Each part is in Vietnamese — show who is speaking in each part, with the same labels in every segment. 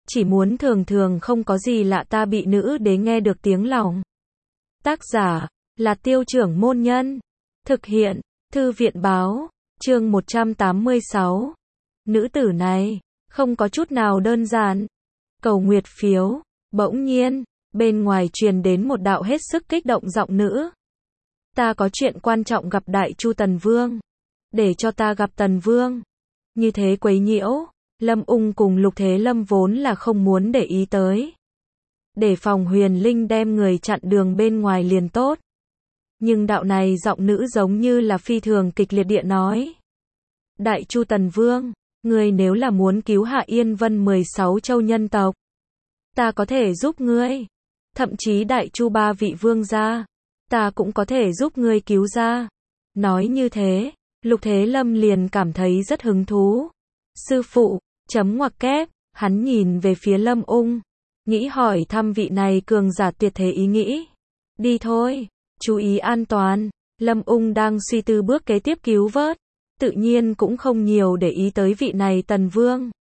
Speaker 1: chỉ muốn thường thường không có gì lạ ta bị nữ đế nghe được tiếng lòng. Tác giả là Tiêu Trưởng Môn Nhân. Thực hiện Thư viện Báo. Chương 186. Nữ tử này không có chút nào đơn giản. Cầu nguyệt phiếu. Bỗng nhiên, bên ngoài truyền đến một đạo hết sức kích động giọng nữ. Ta có chuyện quan trọng gặp Đại Chu Tần Vương. Để cho ta gặp Tần Vương. Như thế quấy nhiễu, Lâm Ung cùng Lục Thế Lâm vốn là không muốn để ý tới. Để phòng Huyền Linh đem người chặn đường bên ngoài liền tốt. Nhưng đạo này giọng nữ giống như là phi thường kịch liệt địa nói. Đại Chu Tần Vương, ngươi nếu là muốn cứu Hạ Yên Vân 16 châu nhân tộc, ta có thể giúp ngươi. Thậm chí Đại Chu 3 vị vương gia, ta cũng có thể giúp ngươi cứu ra. Nói như thế, Lục Thế Lâm liền cảm thấy rất hứng thú. Sư phụ, chấm ngoặc kép, hắn nhìn về phía Lâm Ung, nghĩ hỏi thăm vị này cường giả tuyệt thế ý nghĩ. Đi thôi, chú ý an toàn. Lâm Ung đang suy tư bước kế tiếp cứu vớt, tự nhiên cũng không nhiều để ý tới vị này Tần Vương.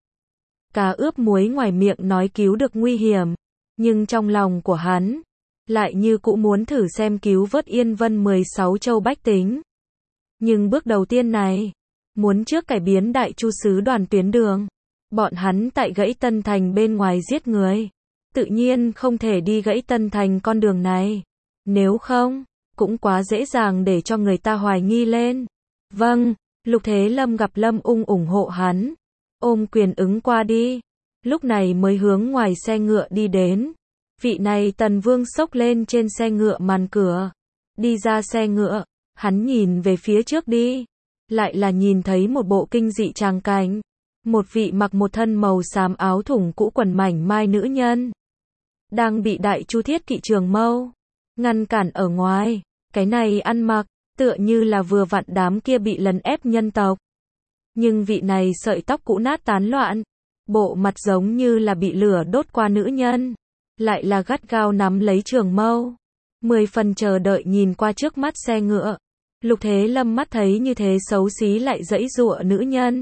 Speaker 1: Cá ướp muối ngoài miệng nói cứu được nguy hiểm, nhưng trong lòng của hắn lại như cũng muốn thử xem cứu vớt Yên Vân 16 châu bách tính. Nhưng bước đầu tiên này, muốn trước cải biến Đại Chu sứ đoàn tuyến đường. Bọn hắn tại Gãy Tân Thành bên ngoài giết người, tự nhiên không thể đi Gãy Tân Thành con đường này. Nếu không, cũng quá dễ dàng để cho người ta hoài nghi lên. Vâng, Lục Thế Lâm gặp Lâm Ung ủng hộ hắn, ôm quyền ứng qua đi. Lúc này mới hướng ngoài xe ngựa đi đến. Vị này Tần Vương xốc lên trên xe ngựa màn cửa, đi ra xe ngựa, hắn nhìn về phía trước đi, lại là nhìn thấy một bộ kinh dị tràng cảnh. Một vị mặc một thân màu xám áo thủng cũ quần mảnh mai nữ nhân, đang bị Đại Chu Thiết Kỵ Trường Mâu ngăn cản ở ngoài. Cái này ăn mặc, tựa như là vừa vặn đám kia bị lấn ép nhân tộc. Nhưng vị này sợi tóc cũ nát tán loạn, bộ mặt giống như là bị lửa đốt qua nữ nhân, lại là gắt gao nắm lấy trường mâu. 10 phần chờ đợi nhìn qua trước mắt xe ngựa. Lục Thế Lâm mắt thấy như thế xấu xí lại giãy giụa nữ nhân,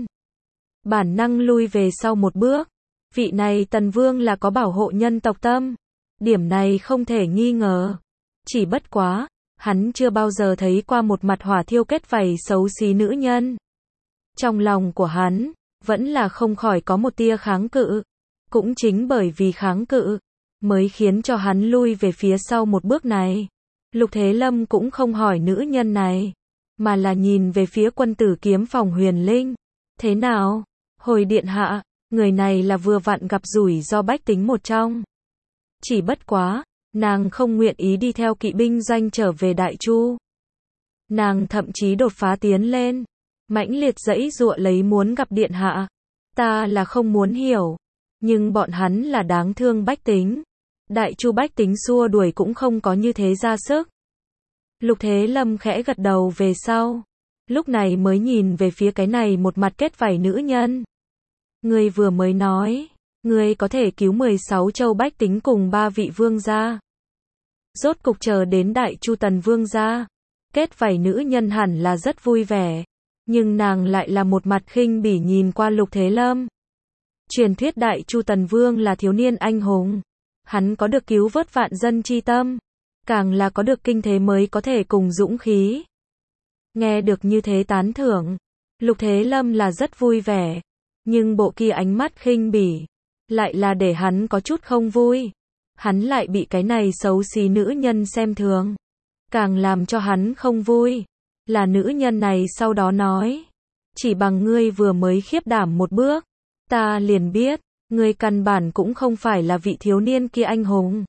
Speaker 1: bản năng lui về sau một bước. Vị này Tần Vương là có bảo hộ nhân tộc tâm, điểm này không thể nghi ngờ. Chỉ bất quá, hắn chưa bao giờ thấy qua một mặt hỏa thiêu kết vảy xấu xí nữ nhân. Trong lòng của hắn, vẫn là không khỏi có một tia kháng cự. Cũng chính bởi vì kháng cự, mới khiến cho hắn lui về phía sau một bước này. Lục Thế Lâm cũng không hỏi nữ nhân này, mà là nhìn về phía quân tử kiếm phòng Huyền Linh. Thế nào? Hồi điện hạ, người này là vừa vặn gặp rủi ro bách tính một trong. Chỉ bất quá, nàng không nguyện ý đi theo kỵ binh doanh trở về Đại Chu. Nàng thậm chí đột phá tiến lên, mãnh liệt giãy giụa lấy muốn gặp điện hạ. Ta là không muốn hiểu, nhưng bọn hắn là đáng thương bách tính. Đại Chu bách tính xua đuổi cũng không có như thế ra sức. Lục Thế Lâm khẽ gật đầu về sau, lúc này mới nhìn về phía cái này một mặt kết vảy nữ nhân. Ngươi vừa mới nói, ngươi có thể cứu 16 châu bách tính cùng 3 vị vương gia. Rốt cục chờ đến Đại Chu Tần Vương gia. Kết vảy nữ nhân hẳn là rất vui vẻ, nhưng nàng lại là một mặt khinh bỉ nhìn qua Lục Thế Lâm. Truyền thuyết Đại Chu Tần Vương là thiếu niên anh hùng, hắn có được cứu vớt vạn dân chi tâm, càng là có được kinh thế mới có thể cùng dũng khí. Nghe được như thế tán thưởng, Lục Thế Lâm là rất vui vẻ, nhưng bộ kia ánh mắt khinh bỉ, lại là để hắn có chút không vui. Hắn lại bị cái này xấu xí nữ nhân xem thường. Càng làm cho hắn không vui, là nữ nhân này sau đó nói. Chỉ bằng ngươi vừa mới khiếp đảm một bước, ta liền biết, ngươi căn bản cũng không phải là vị thiếu niên kia anh hùng.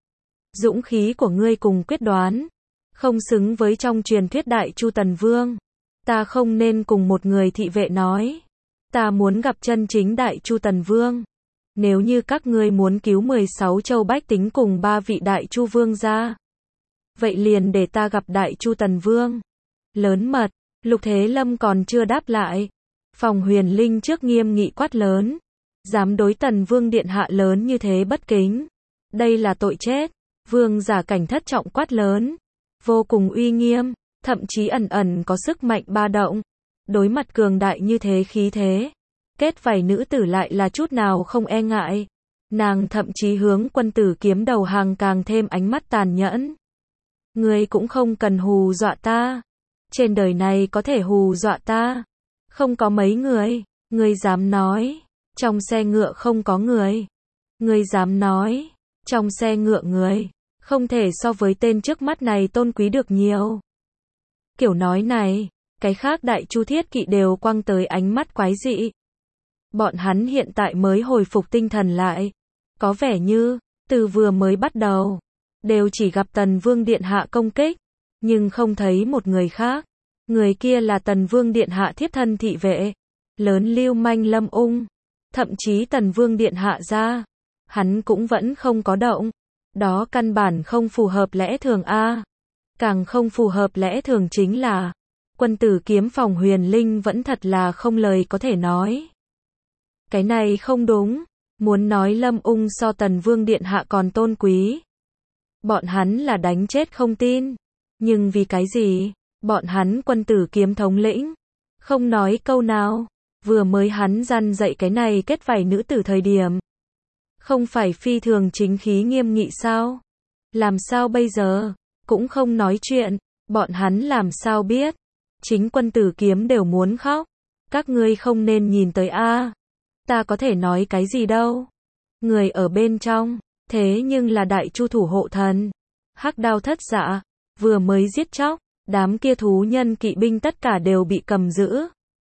Speaker 1: Dũng khí của ngươi cùng quyết đoán, không xứng với trong truyền thuyết Đại Chu Tần Vương. Ta không nên cùng một người thị vệ nói. Ta muốn gặp chân chính Đại Chu Tần Vương. Nếu như các ngươi muốn cứu 16 châu bách tính cùng 3 vị Đại Chu Vương gia, vậy liền để ta gặp Đại Chu Tần Vương. Lớn mật, Lục Thế Lâm còn chưa đáp lại. Phòng Huyền Linh trước nghiêm nghị quát lớn. Dám đối Tần Vương điện hạ lớn như thế bất kính. Đây là tội chết. Vương giả cảnh thất trọng quát lớn. Vô cùng uy nghiêm, thậm chí ẩn ẩn có sức mạnh ba động. Đối mặt cường đại như thế khí thế, kết vảy nữ tử lại là chút nào không e ngại. Nàng thậm chí hướng Quân Tử Kiếm đầu hàng càng thêm ánh mắt tàn nhẫn. Ngươi cũng không cần hù dọa ta. Trên đời này có thể hù dọa ta không có mấy người. Ngươi dám nói trong xe ngựa không có người. Ngươi dám nói trong xe ngựa người không thể so với tên trước mắt này tôn quý được nhiều. Kiểu nói này, cái khác Đại Chu Thiết Kỵ đều quăng tới ánh mắt quái dị. Bọn hắn hiện tại mới hồi phục tinh thần lại. Có vẻ như, từ vừa mới bắt đầu, đều chỉ gặp Tần Vương Điện Hạ công kích, nhưng không thấy một người khác. Người kia là Tần Vương Điện Hạ thiếp thân thị vệ, lớn lưu manh Lâm Ung. Thậm chí Tần Vương Điện Hạ ra, hắn cũng vẫn không có động. Đó căn bản không phù hợp lẽ thường a. Càng không phù hợp lẽ thường chính là Quân Tử Kiếm phòng Huyền Linh vẫn thật là không lời có thể nói. Cái này không đúng, muốn nói Lâm Ung so Tần Vương Điện Hạ còn tôn quý. Bọn hắn là đánh chết không tin, nhưng vì cái gì? Bọn hắn Quân Tử Kiếm thống lĩnh, không nói câu nào, vừa mới hắn răn dạy cái này kết vảy nữ tử thời điểm. Không phải phi thường chính khí nghiêm nghị sao? Làm sao bây giờ? Cũng không nói chuyện, bọn hắn làm sao biết? Chính Quân Tử Kiếm đều muốn khóc. Các ngươi không nên nhìn tới a. Ta có thể nói cái gì đâu? Người ở bên trong, thế nhưng là Đại Chu thủ hộ thần. Hắc Đao Thất Dạ, vừa mới giết chóc, đám kia thú nhân kỵ binh tất cả đều bị cầm giữ.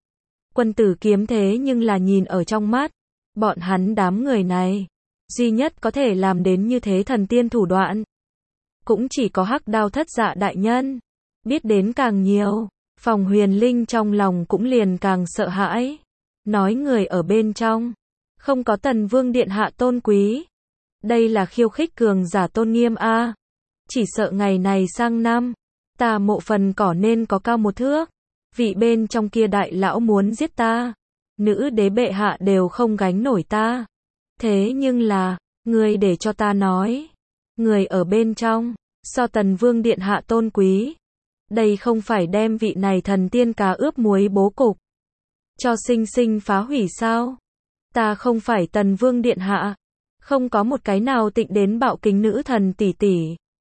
Speaker 1: Quân Tử Kiếm thế nhưng là nhìn ở trong mắt. Bọn hắn đám người này, duy nhất có thể làm đến như thế thần tiên thủ đoạn. Cũng chỉ có Hắc Đao Thất Dạ đại nhân. Biết đến càng nhiều, phòng Huyền Linh trong lòng cũng liền càng sợ hãi. Nói người ở bên trong, không có Tần Vương Điện Hạ tôn quý. Đây là khiêu khích cường giả tôn nghiêm a. Chỉ sợ ngày này sang năm, ta mộ phần cỏ nên có cao một thước. Vị bên trong kia đại lão muốn giết ta. Nữ đế bệ hạ đều không gánh nổi ta. Thế nhưng là, người để cho ta nói. Người ở bên trong, so Tần Vương Điện Hạ tôn quý. Đây không phải đem vị này thần tiên cá ướp muối bố cục cho sinh sinh phá hủy sao? Ta không phải Tần Vương Điện Hạ. Không có một cái nào tịnh đến bạo kính nữ thần tỷ tỷ.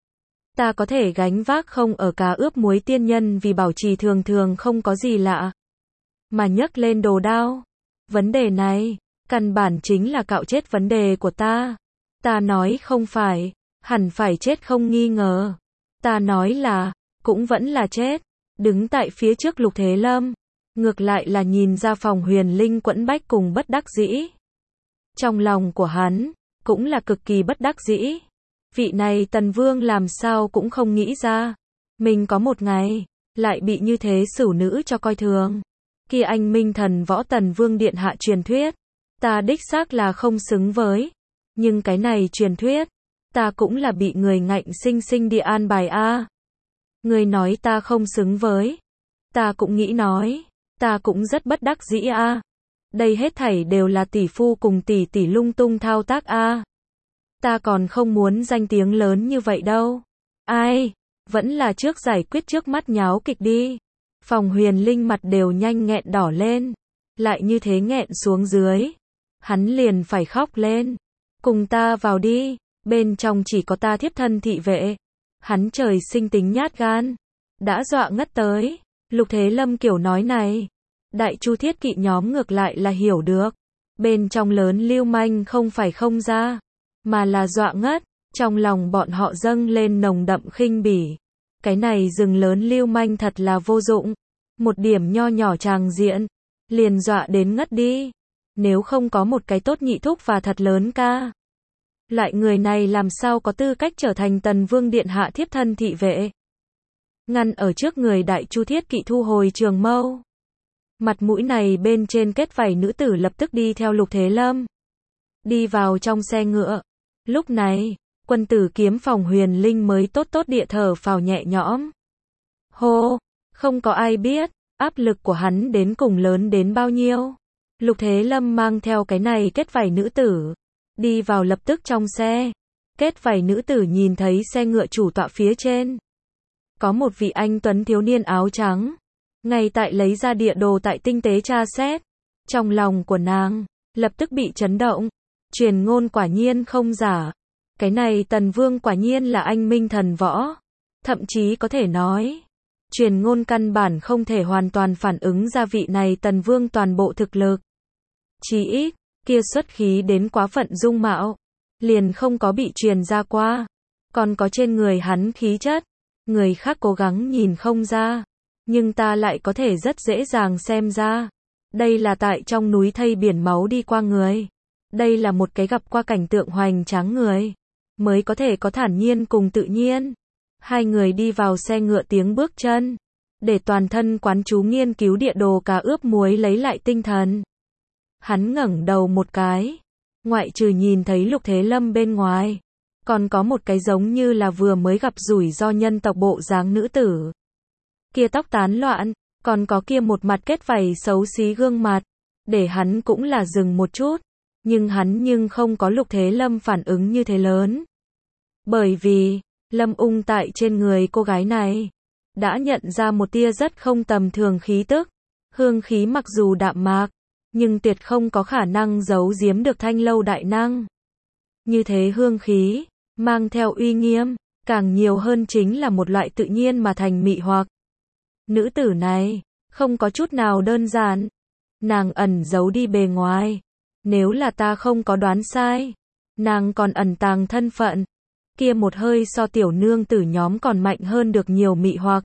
Speaker 1: Ta có thể gánh vác không ở cá ướp muối tiên nhân vì bảo trì thường thường không có gì lạ. Mà nhấc lên đồ đao. Vấn đề này, căn bản chính là cạo chết vấn đề của ta. Ta nói không phải, hẳn phải chết không nghi ngờ. Ta nói là, cũng vẫn là chết. Đứng tại phía trước Lục Thế Lâm, ngược lại là nhìn ra phòng Huyền Linh quẫn bách cùng bất đắc dĩ. Trong lòng của hắn, cũng là cực kỳ bất đắc dĩ. Vị này Tần Vương làm sao cũng không nghĩ ra. Mình có một ngày, lại bị như thế xử nữ cho coi thường. Kia anh minh thần võ Tần Vương Điện Hạ truyền thuyết. Ta đích xác là không xứng với. Nhưng cái này truyền thuyết, ta cũng là bị người ngạnh sinh sinh đi an bài a. Người nói ta không xứng với. Ta cũng nghĩ nói. Ta cũng rất bất đắc dĩ a. Đây hết thảy đều là tỷ phu cùng tỷ tỷ lung tung thao tác a. Ta còn không muốn danh tiếng lớn như vậy đâu. Ai, vẫn là trước giải quyết trước mắt nháo kịch đi. Phòng Huyền Linh mặt đều nhanh nghẹn đỏ lên. Lại như thế nghẹn xuống dưới. Hắn liền phải khóc lên. Cùng ta vào đi. Bên trong chỉ có ta thiếp thân thị vệ. Hắn trời sinh tính nhát gan. Đã dọa ngất tới. Lục Thế Lâm kiểu nói này. Đại Chu Thiết Kỵ nhóm ngược lại là hiểu được. Bên trong lớn lưu manh không phải không ra. Mà là dọa ngất. Trong lòng bọn họ dâng lên nồng đậm khinh bỉ. Cái này rừng lớn lưu manh thật là vô dụng. Một điểm nho nhỏ tràng diện. Liền dọa đến ngất đi. Nếu không có một cái tốt nhị thúc và thật lớn ca. Loại người này làm sao có tư cách trở thành Tần Vương Điện Hạ thiếp thân thị vệ. Ngăn ở trước người Đại Chu Thiết Kỵ thu hồi trường mâu. Mặt mũi này bên trên kết vảy nữ tử lập tức đi theo Lục Thế Lâm. Đi vào trong xe ngựa. Lúc này, Quân Tử Kiếm phòng Huyền Linh mới tốt tốt địa thở phào nhẹ nhõm. Hô, không có ai biết, áp lực của hắn đến cùng lớn đến bao nhiêu. Lục Thế Lâm mang theo cái này kết vảy nữ tử. Đi vào lập tức trong xe. Kết vảy nữ tử nhìn thấy xe ngựa chủ tọa phía trên. Có một vị anh tuấn thiếu niên áo trắng. Ngay tại lấy ra địa đồ tại tinh tế tra xét. Trong lòng của nàng, lập tức bị chấn động. Truyền ngôn quả nhiên không giả. Cái này Tần Vương quả nhiên là anh minh thần võ. Thậm chí có thể nói, truyền ngôn căn bản không thể hoàn toàn phản ứng ra vị này Tần Vương toàn bộ thực lực. Chí ít, kia xuất khí đến quá phận dung mạo, liền không có bị truyền ra qua. Còn có trên người hắn khí chất, người khác cố gắng nhìn không ra, nhưng ta lại có thể rất dễ dàng xem ra. Đây là tại trong núi thây biển máu đi qua người. Đây là một cái gặp qua cảnh tượng hoành tráng người, mới có thể có thản nhiên cùng tự nhiên. Hai người đi vào xe ngựa tiếng bước chân, để toàn thân quán chú nghiên cứu địa đồ cá ướp muối lấy lại tinh thần. Hắn ngẩng đầu một cái, ngoại trừ nhìn thấy Lục Thế Lâm bên ngoài, còn có một cái giống như là vừa mới gặp rủi ro nhân tộc bộ dáng nữ tử. Kia tóc tán loạn, còn có kia một mặt kết vảy xấu xí gương mặt, để hắn cũng là dừng một chút, nhưng hắn không có Lục Thế Lâm phản ứng như thế lớn. Bởi vì, Lâm Ung tại trên người cô gái này, đã nhận ra một tia rất không tầm thường khí tức. Hương khí mặc dù đạm mạc, nhưng tuyệt không có khả năng giấu giếm được Thanh Lâu đại năng. Như thế hương khí, mang theo uy nghiêm, càng nhiều hơn chính là một loại tự nhiên mà thành mị hoặc. Nữ tử này, không có chút nào đơn giản. Nàng ẩn giấu đi bề ngoài. Nếu là ta không có đoán sai, nàng còn ẩn tàng thân phận. Kia một hơi so tiểu nương tử nhóm còn mạnh hơn được nhiều mị hoặc.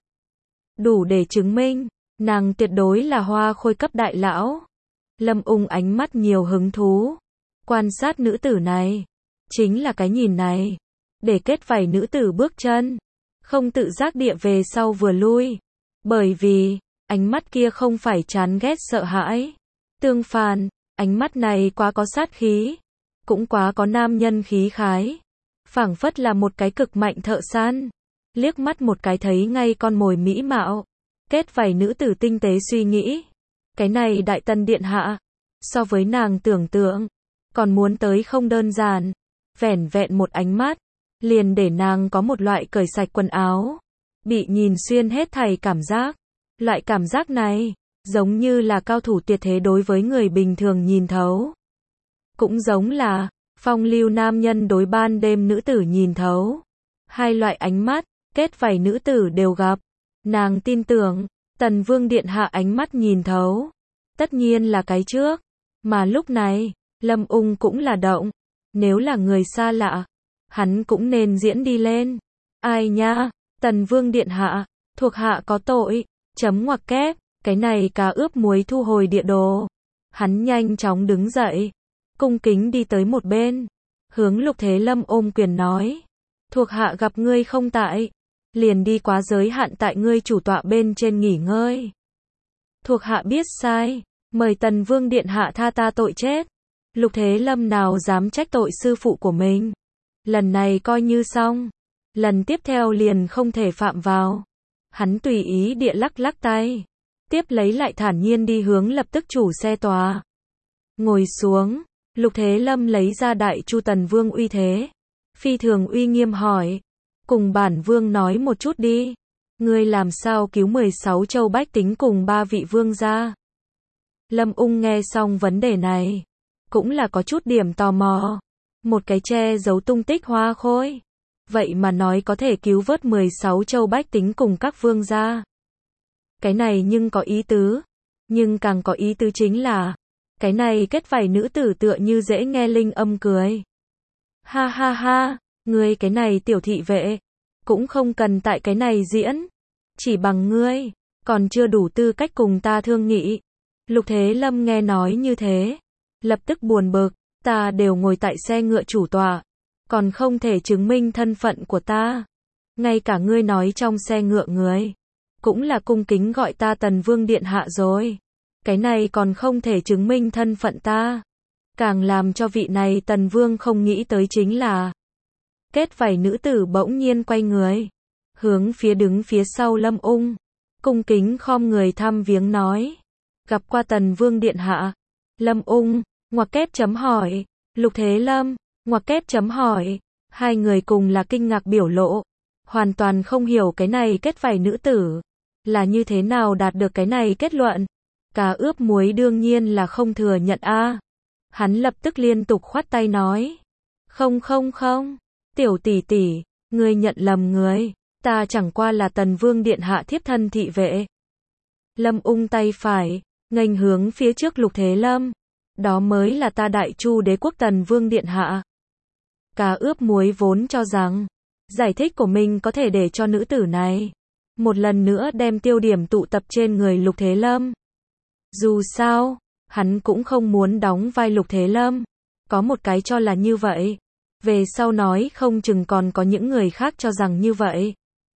Speaker 1: Đủ để chứng minh, nàng tuyệt đối là hoa khôi cấp đại lão. Lâm Ung ánh mắt nhiều hứng thú. Quan sát nữ tử này. Chính là cái nhìn này. Để kết vảy nữ tử bước chân. Không tự giác địa về sau vừa lui. Bởi vì, ánh mắt kia không phải chán ghét sợ hãi. Tương phản, ánh mắt này quá có sát khí. Cũng quá có nam nhân khí khái. Phảng phất là một cái cực mạnh thợ săn. Liếc mắt một cái thấy ngay con mồi mỹ mạo. Kết vảy nữ tử tinh tế suy nghĩ. Cái này đại tân điện hạ, so với nàng tưởng tượng, còn muốn tới không đơn giản. Vẻn vẹn một ánh mắt, liền để nàng có một loại cởi sạch quần áo, bị nhìn xuyên hết thảy cảm giác. Loại cảm giác này, giống như là cao thủ tuyệt thế đối với người bình thường nhìn thấu. Cũng giống là, phong lưu nam nhân đối ban đêm nữ tử nhìn thấu. Hai loại ánh mắt, kết vảy nữ tử đều gặp. Nàng tin tưởng, Tần Vương điện hạ ánh mắt nhìn thấu. Tất nhiên là cái trước. Mà lúc này, Lâm Ung cũng là động. Nếu là người xa lạ, hắn cũng nên diễn đi lên. Ai nha, Tần Vương điện hạ, thuộc hạ có tội. Chấm ngoặc kép, cái này cá ướp muối thu hồi địa đồ. Hắn nhanh chóng đứng dậy, cung kính đi tới một bên, hướng Lục Thế Lâm ôm quyền nói. Thuộc hạ gặp ngươi không tại, liền đi quá giới hạn tại ngươi chủ tọa bên trên nghỉ ngơi. Thuộc hạ biết sai, mời Tần Vương điện hạ tha ta tội chết. Lục Thế Lâm nào dám trách tội sư phụ của mình. Lần này coi như xong, lần tiếp theo liền không thể phạm vào. Hắn tùy ý địa lắc lắc tay, tiếp lấy lại thản nhiên đi hướng lập tức chủ xe tòa. Ngồi xuống, Lục Thế Lâm lấy ra đại chu Tần Vương uy thế, phi thường uy nghiêm hỏi, cùng bản vương nói một chút đi, ngươi làm sao cứu 16 châu bách tính cùng 3 vị vương gia? Lâm Ung nghe xong vấn đề này, cũng là có chút điểm tò mò, một cái che giấu tung tích hoa khôi, vậy mà nói có thể cứu vớt 16 châu bách tính cùng các vương gia. Cái này nhưng có ý tứ, nhưng càng có ý tứ chính là, cái này kết vảy nữ tử tựa như dễ nghe linh âm cười. Ha ha ha, ngươi cái này tiểu thị vệ, cũng không cần tại cái này diễn, chỉ bằng ngươi, còn chưa đủ tư cách cùng ta thương nghị. Lục Thế Lâm nghe nói như thế, lập tức buồn bực, ta đều ngồi tại xe ngựa chủ tọa, còn không thể chứng minh thân phận của ta. Ngay cả ngươi nói trong xe ngựa người, cũng là cung kính gọi ta Tần Vương điện hạ rồi. Cái này còn không thể chứng minh thân phận ta. Càng làm cho vị này Tần Vương không nghĩ tới chính là, kết vảy nữ tử bỗng nhiên quay người, hướng phía đứng phía sau Lâm Ung, cung kính khom người thăm viếng nói, gặp qua Tần Vương điện hạ. Lâm Ung, ngoặc kép chấm hỏi, Lục Thế Lâm, ngoặc kép chấm hỏi, hai người cùng là kinh ngạc biểu lộ, hoàn toàn không hiểu cái này kết vảy nữ tử, là như thế nào đạt được cái này kết luận. Cá ướp muối đương nhiên là không thừa nhận a. Hắn lập tức liên tục khoát tay nói. Không không không, tiểu tỷ tỷ, ngươi nhận lầm người, ta chẳng qua là Tần Vương điện hạ thiếp thân thị vệ. Lâm Ung tay phải, nghênh hướng phía trước Lục Thế Lâm. Đó mới là ta Đại Chu đế quốc Tần Vương điện hạ. Cá ướp muối vốn cho rằng, giải thích của mình có thể để cho nữ tử này một lần nữa đem tiêu điểm tụ tập trên người Lục Thế Lâm. Dù sao, hắn cũng không muốn đóng vai Lục Thế Lâm. Có một cái cho là như vậy. Về sau nói không chừng còn có những người khác cho rằng như vậy.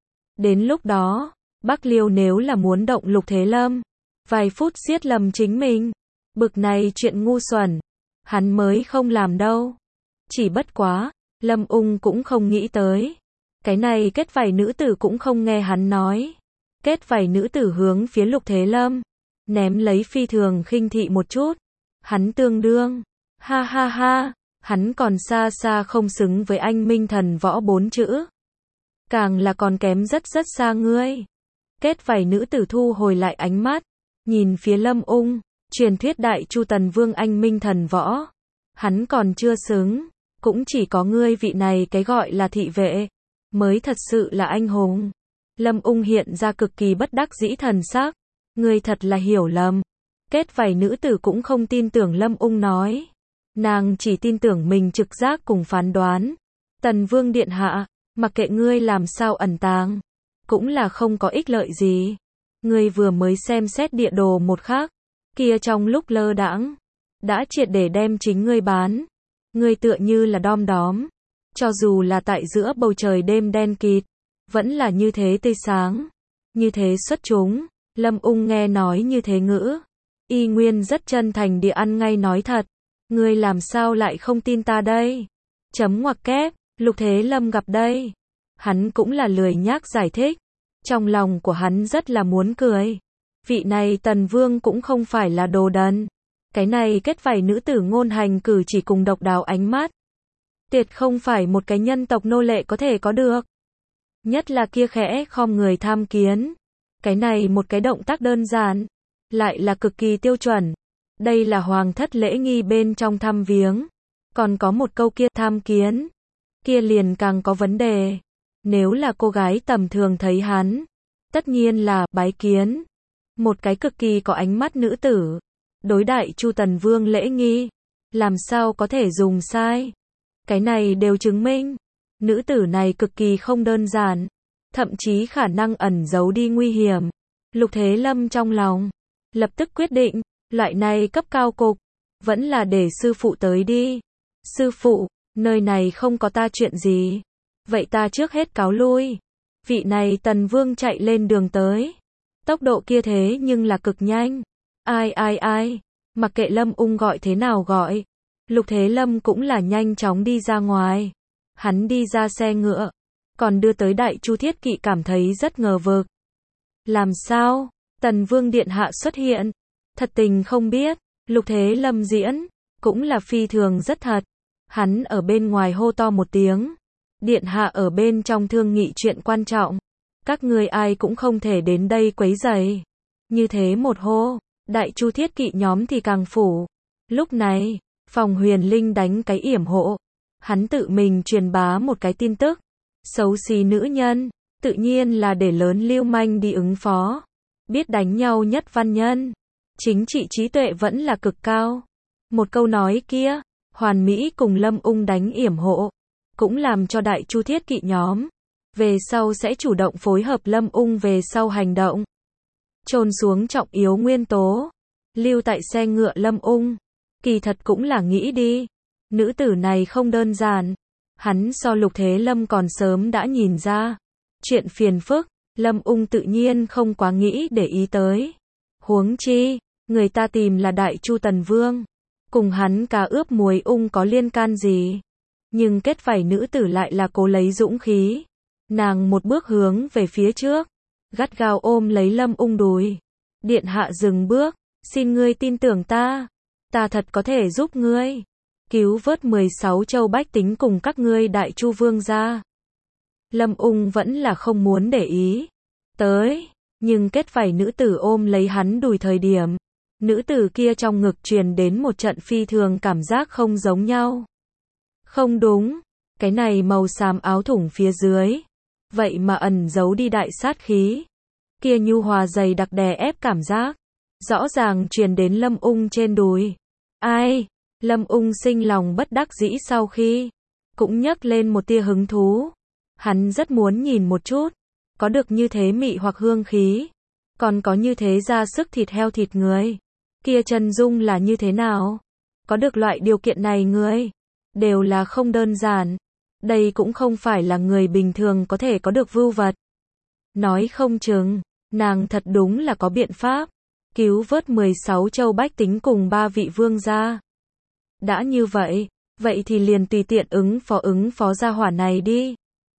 Speaker 1: Đến lúc đó, Bắc Liêu nếu là muốn động Lục Thế Lâm, vài phút giết lầm chính mình. Bực này chuyện ngu xuẩn, hắn mới không làm đâu. Chỉ bất quá, Lâm Ung cũng không nghĩ tới. Cái này kết vảy nữ tử cũng không nghe hắn nói. Kết vảy nữ tử hướng phía Lục Thế Lâm, ném lấy phi thường khinh thị một chút. Hắn tương đương, ha ha ha, hắn còn xa xa không xứng với anh minh thần võ 4 chữ. Càng là còn kém rất rất xa ngươi. Kết vảy nữ tử thu hồi lại ánh mắt, nhìn phía Lâm Ung, truyền thuyết Đại Chu Tần Vương anh minh thần võ. Hắn còn chưa xứng, cũng chỉ có ngươi vị này cái gọi là thị vệ, mới thật sự là anh hùng. Lâm Ung hiện ra cực kỳ bất đắc dĩ thần sắc. Ngươi thật là hiểu lầm. Kết vảy nữ tử cũng không tin tưởng Lâm Ung nói. Nàng chỉ tin tưởng mình trực giác cùng phán đoán. Tần Vương điện hạ, mặc kệ ngươi làm sao ẩn tàng, cũng là không có ích lợi gì. Ngươi vừa mới xem xét địa đồ một khắc, kia trong lúc lơ đãng, đã triệt để đem chính ngươi bán. Ngươi tựa như là đom đóm, cho dù là tại giữa bầu trời đêm đen kịt, vẫn là như thế tươi sáng, như thế xuất chúng. Lâm Ung nghe nói như thế ngữ, y nguyên rất chân thành địa ăn ngay nói thật. Ngươi làm sao lại không tin ta đây? Chấm ngoặc kép, Lục Thế Lâm gặp đây. Hắn cũng là lười nhác giải thích. Trong lòng của hắn rất là muốn cười. Vị này Tần Vương cũng không phải là đồ đần. Cái này kết vảy nữ tử ngôn hành cử chỉ cùng độc đáo ánh mắt. Tuyệt không phải một cái nhân tộc nô lệ có thể có được. Nhất là kia khẽ khom người tham kiến. Cái này một cái động tác đơn giản, lại là cực kỳ tiêu chuẩn. Đây là hoàng thất lễ nghi bên trong thăm viếng. Còn có một câu kia tham kiến, kia liền càng có vấn đề. Nếu là cô gái tầm thường thấy hắn, tất nhiên là bái kiến. Một cái cực kỳ có ánh mắt nữ tử, đối Đại Chu Tần Vương lễ nghi, làm sao có thể dùng sai. Cái này đều chứng minh, nữ tử này cực kỳ không đơn giản, thậm chí khả năng ẩn giấu đi nguy hiểm. Lục Thế Lâm trong lòng, lập tức quyết định, loại này cấp cao cục, vẫn là để sư phụ tới đi. Sư phụ, nơi này không có ta chuyện gì. Vậy ta trước hết cáo lui. Vị này Tần Vương chạy lên đường tới. Tốc độ kia thế nhưng là cực nhanh. Ai, mặc kệ Lâm Ung gọi thế nào gọi. Lục Thế Lâm cũng là nhanh chóng đi ra ngoài. Hắn đi ra xe ngựa, còn đưa tới Đại Chu Thiết Kỵ cảm thấy rất ngờ vực. Làm sao? Tần Vương điện hạ xuất hiện. Thật tình không biết, Lục Thế Lâm diễn, cũng là phi thường rất thật. Hắn ở bên ngoài hô to một tiếng. Điện hạ ở bên trong thương nghị chuyện quan trọng. Các ngươi ai cũng không thể đến đây quấy rầy. Như thế một hô, Đại Chu Thiết Kỵ nhóm thì càng phủ. Lúc này, Phòng Huyền Linh đánh cái yểm hộ. Hắn tự mình truyền bá một cái tin tức. Xấu xí nữ nhân, tự nhiên là để lớn lưu manh đi ứng phó. Biết đánh nhau nhất văn nhân. Chính trị trí tuệ vẫn là cực cao. Một câu nói kia, hoàn mỹ cùng Lâm Ung đánh yểm hộ, cũng làm cho Đại Chu Thiết Kỵ nhóm về sau sẽ chủ động phối hợp Lâm Ung về sau hành động. Chôn xuống trọng yếu nguyên tố, lưu tại xe ngựa Lâm Ung, kỳ thật cũng là nghĩ đi, nữ tử này không đơn giản. Hắn so Lục Thế Lâm còn sớm đã nhìn ra. Chuyện phiền phức, Lâm Ung tự nhiên không quá nghĩ để ý tới. Huống chi, người ta tìm là Đại Chu Tần Vương. Cùng hắn cá ướp muối Ung có liên can gì. Nhưng kết vảy nữ tử lại là cố lấy dũng khí. Nàng một bước hướng về phía trước, gắt gao ôm lấy Lâm Ung đùi. Điện hạ dừng bước, xin ngươi tin tưởng ta. Ta thật có thể giúp ngươi. Cứu vớt 16 châu bách tính cùng các ngươi Đại Chu Vương gia. Lâm Ung vẫn là không muốn để ý tới, nhưng kết vảy nữ tử ôm lấy hắn đùi thời điểm, Nữ tử kia trong ngực truyền đến một trận phi thường cảm giác không giống nhau. Không đúng, cái này màu xám áo thủng phía dưới, vậy mà ẩn giấu đi đại sát khí. Kia nhu hòa dày đặc đè ép cảm giác, rõ ràng truyền đến Lâm Ung trên đùi. Ai? Lâm Ung sinh lòng bất đắc dĩ sau khi, cũng nhấc lên một tia hứng thú. Hắn rất muốn nhìn một chút, có được như thế mị hoặc hương khí, còn có như thế ra sức thịt heo thịt người. Kia chân dung là như thế nào? Có được loại điều kiện này người, đều là không đơn giản. Đây cũng không phải là người bình thường có thể có được vưu vật. Nói không chừng, nàng thật đúng là có biện pháp, cứu vớt 16 châu bách tính cùng 3 vị vương gia. Đã như vậy, vậy thì liền tùy tiện ứng phó gia hỏa này đi.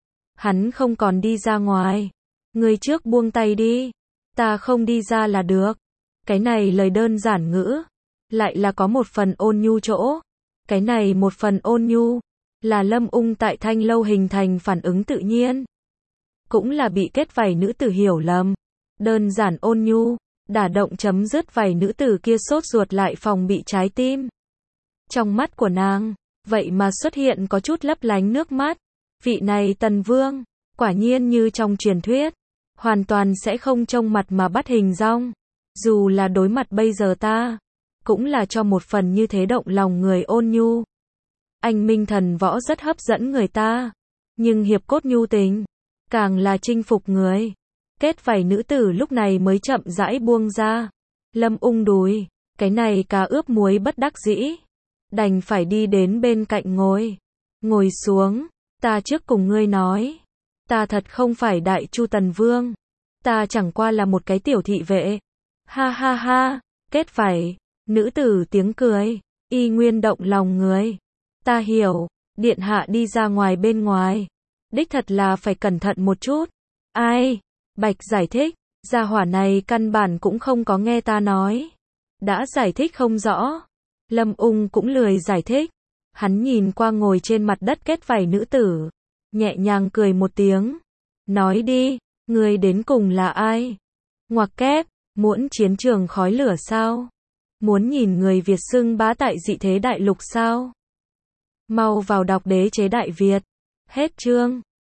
Speaker 1: Hắn không còn đi ra ngoài. Người trước buông tay đi. Ta không đi ra là được. Cái này lời đơn giản ngữ, lại là có một phần ôn nhu chỗ. Cái này một phần ôn nhu, là Lâm Ung tại Thanh Lâu hình thành phản ứng tự nhiên. Cũng là bị kết vảy nữ tử hiểu lầm. Đơn giản ôn nhu, đả động chấm dứt vảy nữ tử kia sốt ruột lại phòng bị trái tim. Trong mắt của nàng, vậy mà xuất hiện có chút lấp lánh nước mắt. Vị này Tần Vương, quả nhiên như trong truyền thuyết, hoàn toàn sẽ không trông mặt mà bắt hình dong. Dù là đối mặt bây giờ ta, cũng là cho một phần như thế động lòng người ôn nhu. Anh minh thần võ rất hấp dẫn người ta, nhưng hiệp cốt nhu tình, càng là chinh phục người. Kết vảy nữ tử lúc này mới chậm rãi buông ra. Lâm Ung đùi, cái này cá ướp muối bất đắc dĩ, đành phải đi đến bên cạnh ngồi. Ngồi xuống, ta trước cùng ngươi nói, ta thật không phải Đại Chu Tần Vương, ta chẳng qua là một cái tiểu thị vệ. Ha ha ha, kết vảy, nữ tử tiếng cười, y nguyên động lòng người. Ta hiểu, điện hạ đi ra ngoài bên ngoài, đích thật là phải cẩn thận một chút. Ai? Bạch giải thích, gia hỏa này căn bản cũng không có nghe ta nói. Đã giải thích không rõ. Lâm Ung cũng lười giải thích. Hắn nhìn qua ngồi trên mặt đất kết vảy nữ tử, nhẹ nhàng cười một tiếng. Nói đi, ngươi đến cùng là ai? Ngoặc kép, muốn chiến trường khói lửa sao? Muốn nhìn người Việt xưng bá tại dị thế đại lục sao? Mau vào đọc Đế chế Đại Việt. Hết chương.